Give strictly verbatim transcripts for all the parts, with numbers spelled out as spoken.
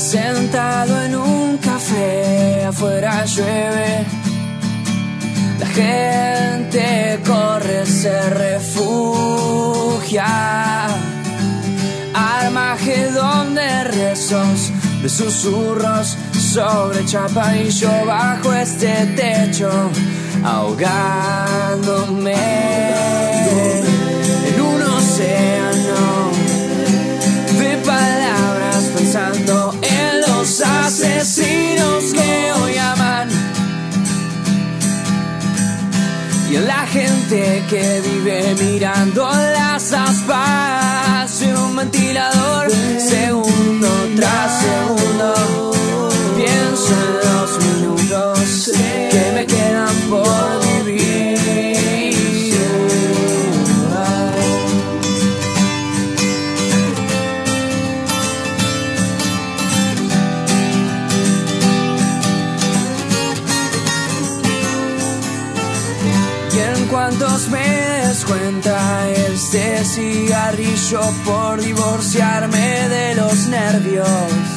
Sentado en un café, afuera llueve. La gente corre, se refugia. Armagedón de rezos, de susurros sobre chapa, y yo bajo este techo ahogándome en un océano de palabras, pensando en los asesinos que hoy aman y en la gente que vive mirando las aspas de un ventilador, segundo tras segundo. Pienso en los minutos que me quedan por vivir. Y en cuantos me des cuenta, este cigarrillo por divorciarme de los nervios.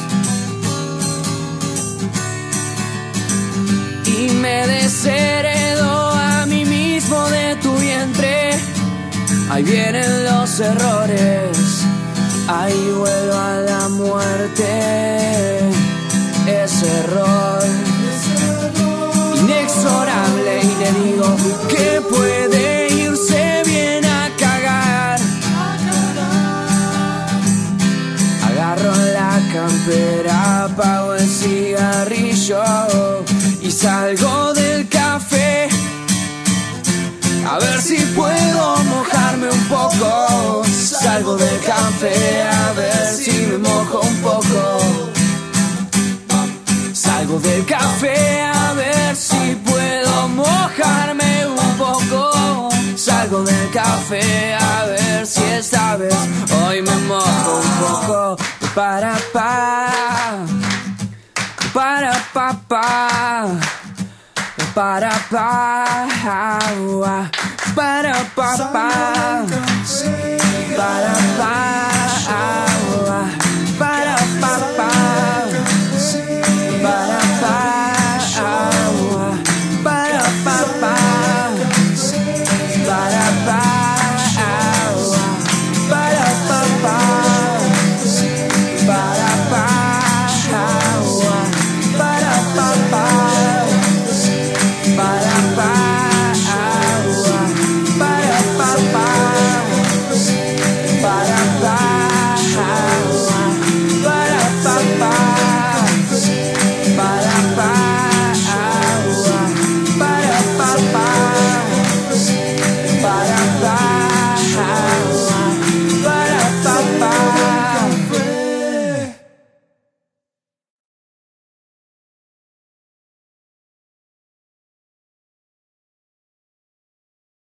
Y me desheredo a mí mismo de tu vientre. Ahí vienen los errores, ahí vuelvo a la muerte. Ese error inexorable, y le digo que puede irse bien a cagar. Agarro la campera, apago el cigarrillo y salgo del café a ver si puedo mojarme un poco. Salgo del café a ver si me mojo un poco. Salgo del café a ver si puedo mojarme un poco. Salgo del café a ver si esta vez hoy me mojo un poco. Para pa, para pa pa, para pa, para pa pa, para pa.